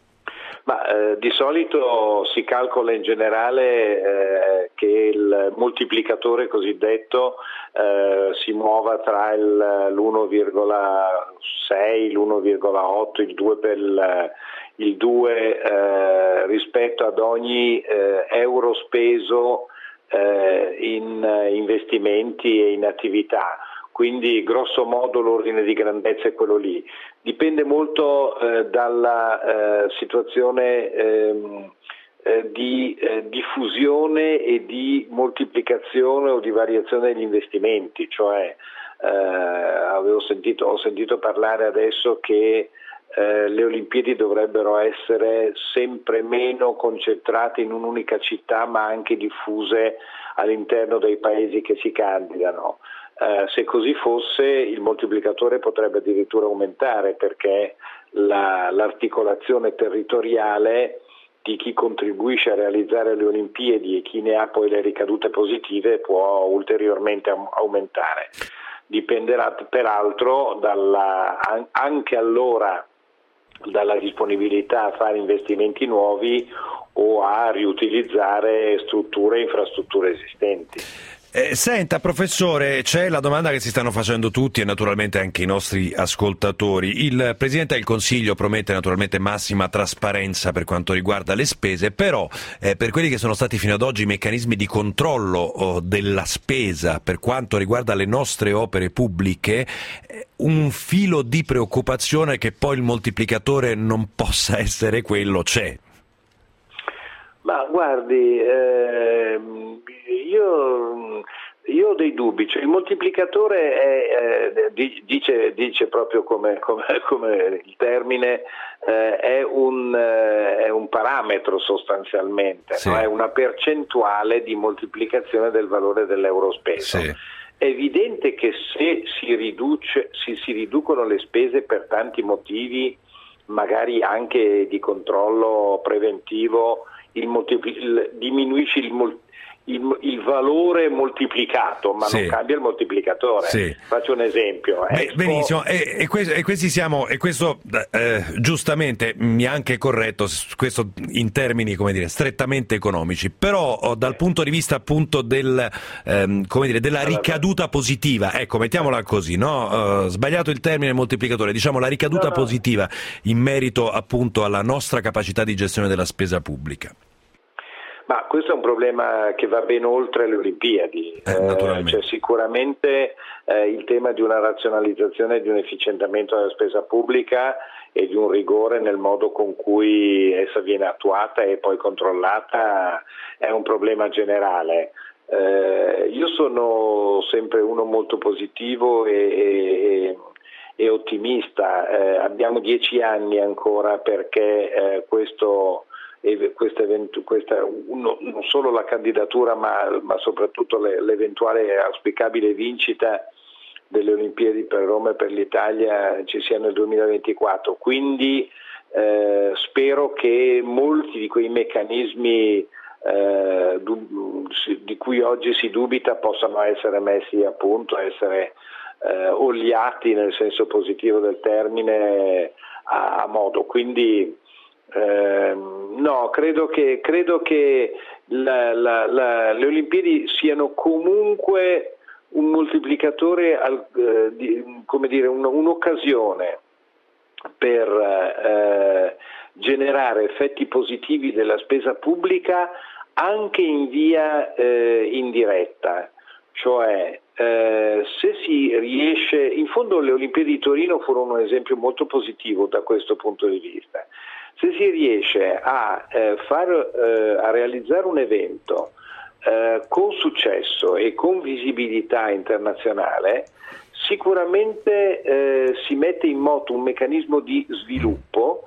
Ma eh, di solito si calcola in generale eh, che il moltiplicatore cosiddetto eh, si muova tra il, l'uno virgola sei, l'uno virgola otto, il due per il, il due eh, rispetto ad ogni eh, euro speso eh, in investimenti e in attività. Quindi grosso modo l'ordine di grandezza è quello lì. Dipende molto eh, dalla eh, situazione ehm, eh, di eh, diffusione e di moltiplicazione o di variazione degli investimenti. Cioè eh, avevo sentito, ho sentito parlare adesso che eh, le Olimpiadi dovrebbero essere sempre meno concentrate in un'unica città, ma anche diffuse all'interno dei paesi che si candidano. Uh, se così fosse, il moltiplicatore potrebbe addirittura aumentare, perché la, l'articolazione territoriale di chi contribuisce a realizzare le Olimpiadi e chi ne ha poi le ricadute positive può ulteriormente aumentare. Dipenderà peraltro dalla, anche allora dalla disponibilità a fare investimenti nuovi o a riutilizzare strutture e infrastrutture esistenti. Eh, senta professore, c'è la domanda che si stanno facendo tutti e naturalmente anche i nostri ascoltatori. Il Presidente del Consiglio promette naturalmente massima trasparenza per quanto riguarda le spese, però eh, per quelli che sono stati fino ad oggi i meccanismi di controllo oh, della spesa per quanto riguarda le nostre opere pubbliche, eh, un filo di preoccupazione che poi il moltiplicatore non possa essere quello c'è. Ma guardi, eh, io, io ho dei dubbi, cioè, il moltiplicatore è, eh, dice, dice proprio come, come, come il termine, eh, è, un, eh, è un parametro sostanzialmente, sì. No? È una percentuale di moltiplicazione del valore dell'euro speso. Sì. È evidente che se si, riduce, si, si riducono le spese per tanti motivi, magari anche di controllo preventivo, il moltipli- il, diminuisci il, il, il valore moltiplicato, ma sì. Non cambia il moltiplicatore. Sì. Faccio un esempio. Beh, Expo... Benissimo, e, e, questo, e questi siamo, e questo eh, giustamente mi ha anche corretto, questo in termini, come dire, strettamente economici, però oh, dal punto di vista appunto del, ehm, come dire, della ricaduta positiva, ecco, mettiamola così, no? Uh, sbagliato il termine moltiplicatore, diciamo la ricaduta no, no. positiva in merito appunto alla nostra capacità di gestione della spesa pubblica. Ma questo è un problema che va ben oltre le Olimpiadi, eh, eh, cioè sicuramente eh, il tema di una razionalizzazione e di un efficientamento della spesa pubblica e di un rigore nel modo con cui essa viene attuata e poi controllata è un problema generale. Eh, io sono sempre uno molto positivo e, e, e ottimista, eh, abbiamo dieci anni ancora perché eh, questo... E questa, questa uno, non solo la candidatura ma, ma soprattutto le, l'eventuale auspicabile vincita delle Olimpiadi per Roma e per l'Italia ci sia nel duemilaventiquattro, quindi eh, spero che molti di quei meccanismi eh, du, di cui oggi si dubita possano essere messi a punto, essere eh, oliati nel senso positivo del termine a, a modo, quindi Eh, no, credo che, credo che la, la, la, le Olimpiadi siano comunque un moltiplicatore, al, eh, di, come dire, un, un'occasione per eh, generare effetti positivi della spesa pubblica anche in via eh, indiretta, cioè eh, se si riesce, in fondo le Olimpiadi di Torino furono un esempio molto positivo da questo punto di vista. Se si riesce a, eh, far, eh, a realizzare un evento eh, con successo e con visibilità internazionale, sicuramente eh, si mette in moto un meccanismo di sviluppo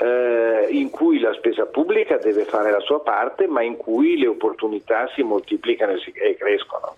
eh, in cui la spesa pubblica deve fare la sua parte, ma in cui le opportunità si moltiplicano e, si, e crescono.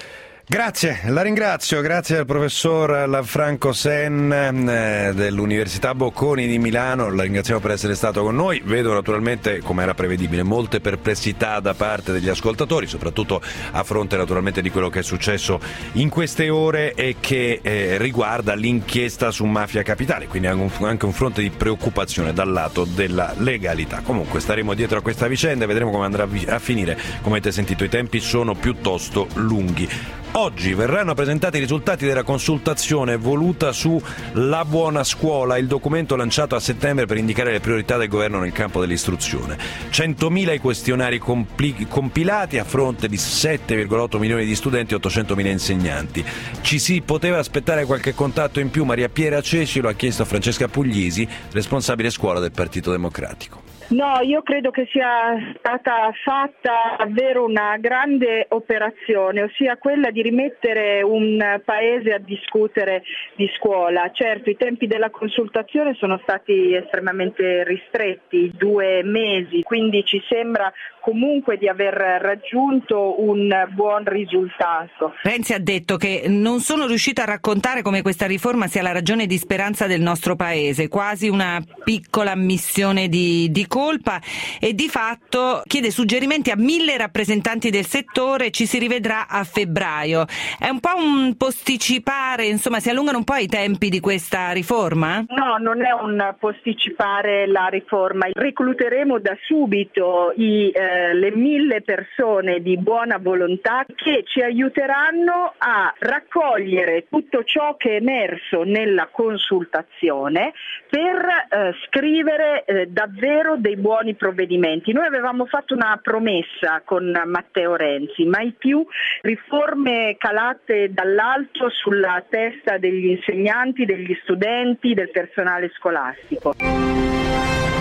Grazie, la ringrazio, grazie al professor Lanfranco Sen eh, dell'Università Bocconi di Milano, la ringraziamo per essere stato con noi. Vedo naturalmente, come era prevedibile, molte perplessità da parte degli ascoltatori, soprattutto a fronte naturalmente di quello che è successo in queste ore e che eh, riguarda l'inchiesta su Mafia Capitale, quindi anche un, anche un fronte di preoccupazione dal lato della legalità. Comunque staremo dietro a questa vicenda e vedremo come andrà a finire. Come avete sentito, i tempi sono piuttosto lunghi. Oggi verranno presentati i risultati della consultazione voluta su La Buona Scuola, il documento lanciato a settembre per indicare le priorità del governo nel campo dell'istruzione. centomila i questionari compli- compilati a fronte di sette virgola otto milioni di studenti e ottocentomila insegnanti. Ci si poteva aspettare qualche contatto in più? Maria Piera Ceci lo ha chiesto a Francesca Puglisi, responsabile scuola del Partito Democratico. No, io credo che sia stata fatta davvero una grande operazione, ossia quella di rimettere un paese a discutere di scuola. Certo, i tempi della consultazione sono stati estremamente ristretti, due mesi, quindi ci sembra comunque di aver raggiunto un buon risultato. Renzi ha detto che non sono riuscito a raccontare come questa riforma sia la ragione di speranza del nostro paese, quasi una piccola ammissione di, di colpa, e di fatto chiede suggerimenti a mille rappresentanti del settore. Ci si rivedrà a febbraio. È un po' un posticipare, insomma, si allungano un po' i tempi di questa riforma? No, non è un posticipare la riforma. Recluteremo da subito i, eh, le mille persone di buona volontà che ci aiuteranno a raccogliere tutto ciò che è emerso nella consultazione per eh, scrivere eh, davvero dei buoni provvedimenti. Noi avevamo fatto una promessa con Matteo Renzi, mai più riforme calate dall'alto sulla testa degli insegnanti, degli studenti, del personale scolastico.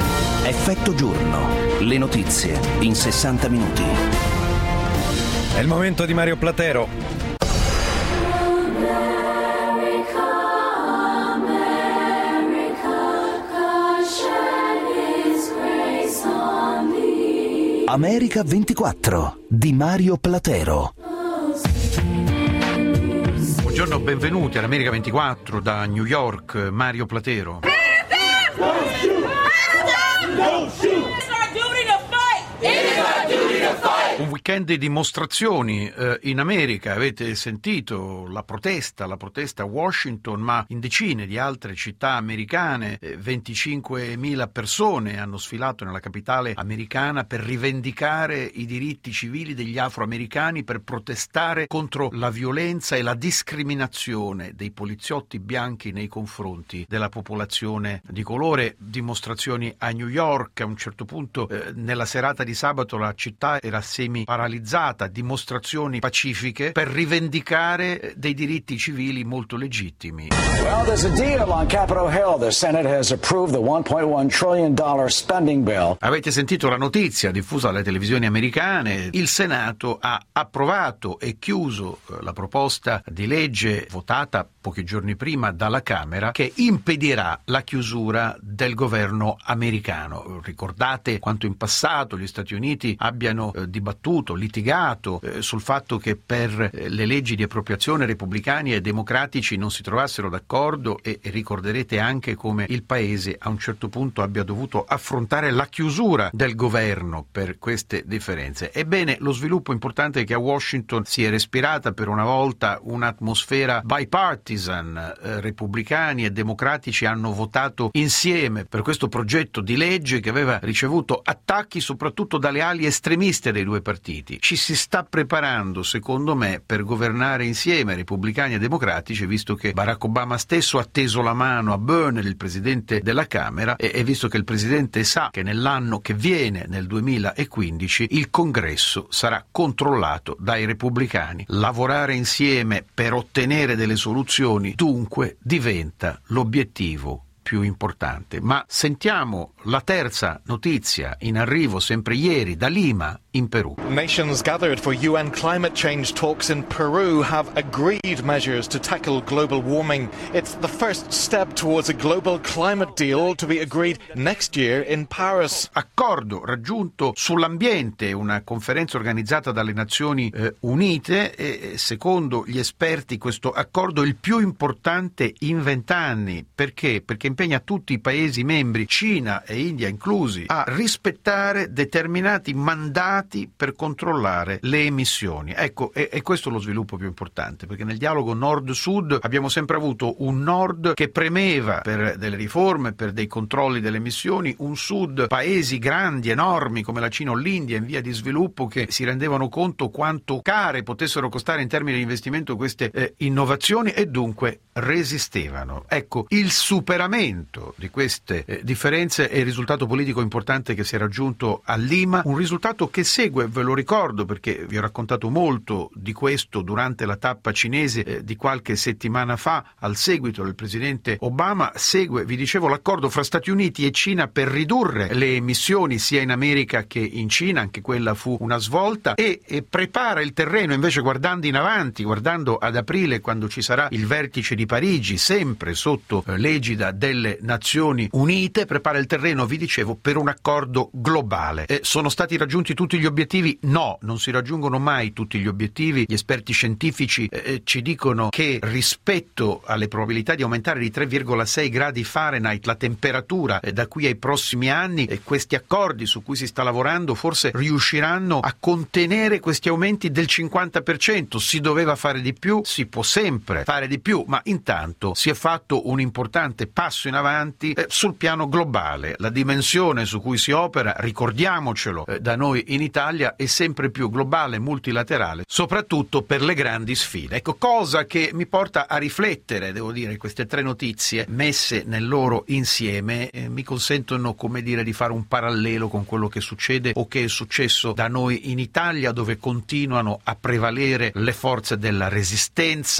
Effetto giorno. Le notizie in sessanta minuti. È il momento di Mario Platero. America ventiquattro di Mario Platero. Buongiorno, benvenuti all'America ventiquattro da New York, Mario Platero. Un weekend di dimostrazioni eh, in America, avete sentito la protesta, la protesta a Washington, ma in decine di altre città americane, eh, venticinquemila persone hanno sfilato nella capitale americana per rivendicare i diritti civili degli afroamericani, per protestare contro la violenza e la discriminazione dei poliziotti bianchi nei confronti della popolazione di colore. Dimostrazioni a New York, a un certo punto eh, nella serata di sabato la città era semi paralizzata, dimostrazioni pacifiche per rivendicare dei diritti civili molto legittimi. Well, there's a deal on Capitol Hill. The Senate has approved the one point one trillion dollars spending bill. Avete sentito la notizia diffusa dalle televisioni americane? Il Senato ha approvato e chiuso la proposta di legge votata pochi giorni prima dalla Camera che impedirà la chiusura del governo americano. Ricordate quanto in passato gli Stati Uniti abbiano eh, dibattuto, litigato eh, sul fatto che per eh, le leggi di appropriazione repubblicani e democratici non si trovassero d'accordo, e, e ricorderete anche come il paese a un certo punto abbia dovuto affrontare la chiusura del governo per queste differenze. Ebbene, lo sviluppo importante è che a Washington si è respirata per una volta un'atmosfera bipartisan. Eh, repubblicani e democratici hanno votato insieme per questo progetto di legge che aveva ricevuto attacchi soprattutto dalle ali estremiste dei due partiti. Ci si sta preparando, secondo me, per governare insieme repubblicani e democratici, visto che Barack Obama stesso ha teso la mano a Boehner, il presidente della Camera, e, e visto che il presidente sa che nell'anno che viene, nel duemilaquindici, il Congresso sarà controllato dai repubblicani. Lavorare insieme per ottenere delle soluzioni dunque diventa l'obiettivo più importante. Ma sentiamo la terza notizia in arrivo sempre ieri da Lima, in Perù. Nations gathered for U N climate change talks in Peru have agreed measures to tackle global warming. It's the first step towards a global climate deal to be agreed next year in Paris. Accordo raggiunto sull'ambiente, una conferenza organizzata dalle Nazioni eh, Unite, e secondo gli esperti questo accordo è il più importante in vent'anni. Perché? Perché impegna tutti i Paesi membri, Cina e India inclusi, a rispettare determinati mandati per controllare le emissioni. Ecco, è, è questo lo sviluppo più importante, perché nel dialogo nord-sud abbiamo sempre avuto un nord che premeva per delle riforme, per dei controlli delle emissioni, un sud, paesi grandi, enormi come la Cina o l'India in via di sviluppo, che si rendevano conto quanto care potessero costare in termini di investimento queste eh, innovazioni e dunque resistevano. Ecco, il superamento di queste eh, differenze è il risultato politico importante che si è raggiunto a Lima, un risultato che segue, ve lo ricordo perché vi ho raccontato molto di questo durante la tappa cinese eh, di qualche settimana fa, al seguito del presidente Obama, segue, vi dicevo, l'accordo fra Stati Uniti e Cina per ridurre le emissioni sia in America che in Cina, anche quella fu una svolta, e, e prepara il terreno invece guardando in avanti, guardando ad aprile quando ci sarà il vertice di Parigi, sempre sotto eh, l'egida delle Nazioni Unite, prepara il terreno, vi dicevo, per un accordo globale. Eh, sono stati raggiunti tutti gli obiettivi? No, non si raggiungono mai tutti gli obiettivi. Gli esperti scientifici eh, ci dicono che rispetto alle probabilità di aumentare di tre virgola sei gradi Fahrenheit la temperatura eh, da qui ai prossimi anni, e questi accordi su cui si sta lavorando forse riusciranno a contenere questi aumenti del cinquanta per cento. Si doveva fare di più, si può sempre fare di più, ma intanto si è fatto un importante passo in avanti eh, sul piano globale. La dimensione su cui si opera, ricordiamocelo, eh, da noi in Italia è sempre più globale, multilaterale, soprattutto per le grandi sfide. Ecco, cosa che mi porta a riflettere, devo dire, queste tre notizie messe nel loro insieme eh, mi consentono, come dire, di fare un parallelo con quello che succede o che è successo da noi in Italia, dove continuano a prevalere le forze della resistenza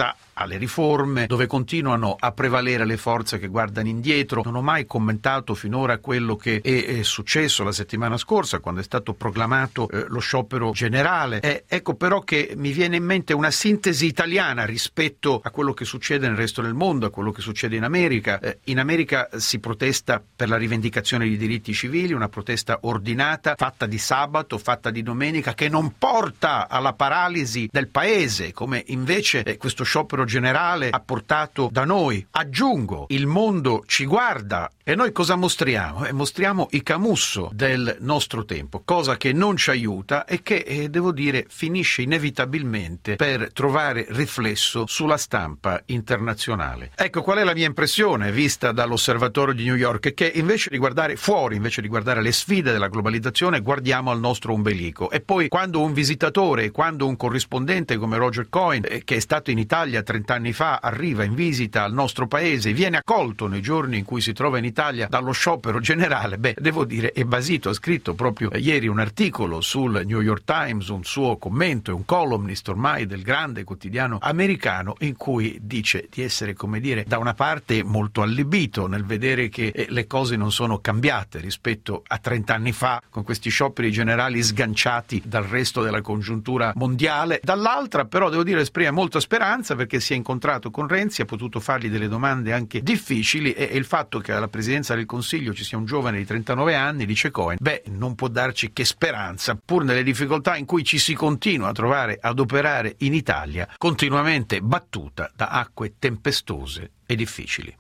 alle riforme, dove continuano a prevalere le forze che guardano indietro. Non ho mai commentato finora quello che è, è successo la settimana scorsa, quando è stato proclamato eh, lo sciopero generale. Eh, ecco però che mi viene in mente una sintesi italiana rispetto a quello che succede nel resto del mondo, a quello che succede in America. Eh, in America si protesta per la rivendicazione di diritti civili, una protesta ordinata, fatta di sabato, fatta di domenica, che non porta alla paralisi del paese, come invece eh, questo sciopero generale ha portato da noi. Aggiungo, il mondo ci guarda e noi cosa mostriamo? Eh, mostriamo i camusso del nostro tempo, cosa che non ci aiuta e che, eh, devo dire, finisce inevitabilmente per trovare riflesso sulla stampa internazionale. Ecco qual è la mia impressione vista dall'Osservatorio di New York, che invece di guardare fuori, invece di guardare le sfide della globalizzazione, guardiamo al nostro ombelico. E poi quando un visitatore, quando un corrispondente come Roger Cohen, eh, che è stato in Italia trent'anni fa, arriva in visita al nostro paese, viene accolto nei giorni in cui si trova in Italia dallo sciopero generale, beh, devo dire, è basito, ha scritto proprio ieri un articolo sul New York Times, un suo commento, è un columnist ormai del grande quotidiano americano, in cui dice di essere, come dire, da una parte molto allibito nel vedere che eh, le cose non sono cambiate rispetto a trent'anni fa, con questi scioperi generali sganciati dal resto della congiuntura mondiale. Dall'altra però devo dire esprime molta speranza, perché si è incontrato con Renzi, ha potuto fargli delle domande anche difficili, e, e il fatto che alla presidenza del Consiglio ci sia un giovane di trentanove anni, dice Cohen, beh, non può darci che speranza, pur nelle difficoltà in cui ci si continua a trovare ad operare in Italia, continuamente battuta da acque tempestose e difficili.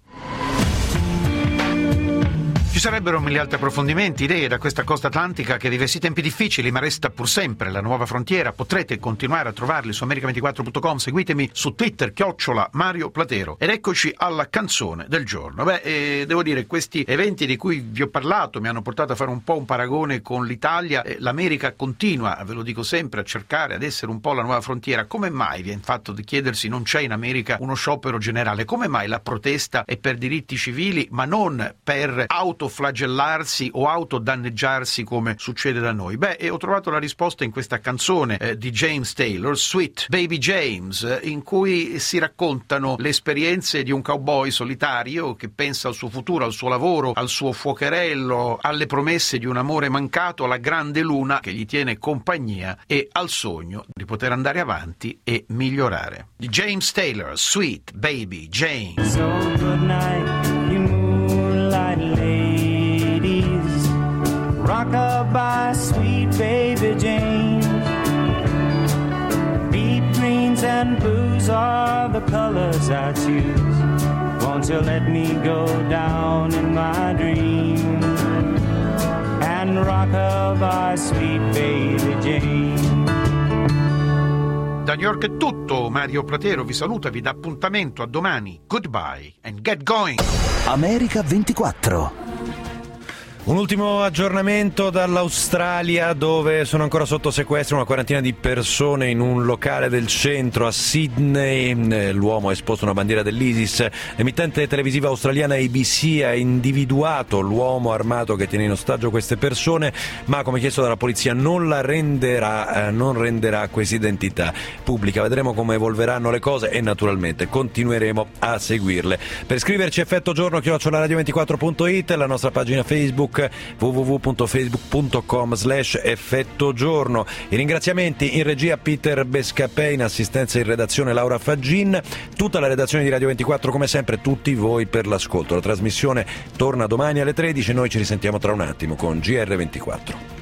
Ci sarebbero mille altri approfondimenti, idee da questa costa atlantica che vive sì tempi difficili, ma resta pur sempre la nuova frontiera. Potrete continuare a trovarli su america ventiquattro punto com, seguitemi su Twitter, chiocciola Mario Platero. Ed eccoci alla canzone del giorno. Beh, eh, devo dire, questi eventi di cui vi ho parlato mi hanno portato a fare un po' un paragone con l'Italia. Eh, L'America continua, ve lo dico sempre, a cercare ad essere un po' la nuova frontiera. Come mai, viene fatto di chiedersi, non c'è in America uno sciopero generale? Come mai la protesta è per diritti civili, ma non per auto flagellarsi o autodanneggiarsi come succede da noi? Beh, e ho trovato la risposta in questa canzone eh, di James Taylor, Sweet Baby James, eh, in cui si raccontano le esperienze di un cowboy solitario che pensa al suo futuro, al suo lavoro, al suo fuocherello, alle promesse di un amore mancato, alla grande luna che gli tiene compagnia e al sogno di poter andare avanti e migliorare. Di James Taylor, Sweet Baby James. So good night, you moonlight ladies, rock-a-bye, sweet baby Jane. Deep greens and blues are the colors I choose. Won't you let me go down in my dreams and rock-a-bye, sweet baby Jane. Da New York è tutto, Mario Platero vi saluta, vi dà appuntamento a domani. Goodbye and get going. America ventiquattro. Un ultimo aggiornamento dall'Australia, dove sono ancora sotto sequestro una quarantina di persone in un locale del centro a Sydney. L'uomo ha esposto una bandiera dell'ISIS. L'emittente televisiva australiana A B C ha individuato l'uomo armato che tiene in ostaggio queste persone, ma come chiesto dalla polizia non la renderà, eh, non renderà questa identità pubblica. Vedremo come evolveranno le cose e naturalmente continueremo a seguirle. Per scriverci effetto giorno chiocciola radio ventiquattro punto it, la nostra pagina Facebook w w w punto facebook punto com slash effetto giorno. I ringraziamenti in regia Peter Bescapè, in assistenza in redazione Laura Faggin, tutta la redazione di Radio ventiquattro, come sempre tutti voi per l'ascolto. La trasmissione torna domani alle tredici, noi ci risentiamo tra un attimo con G R ventiquattro.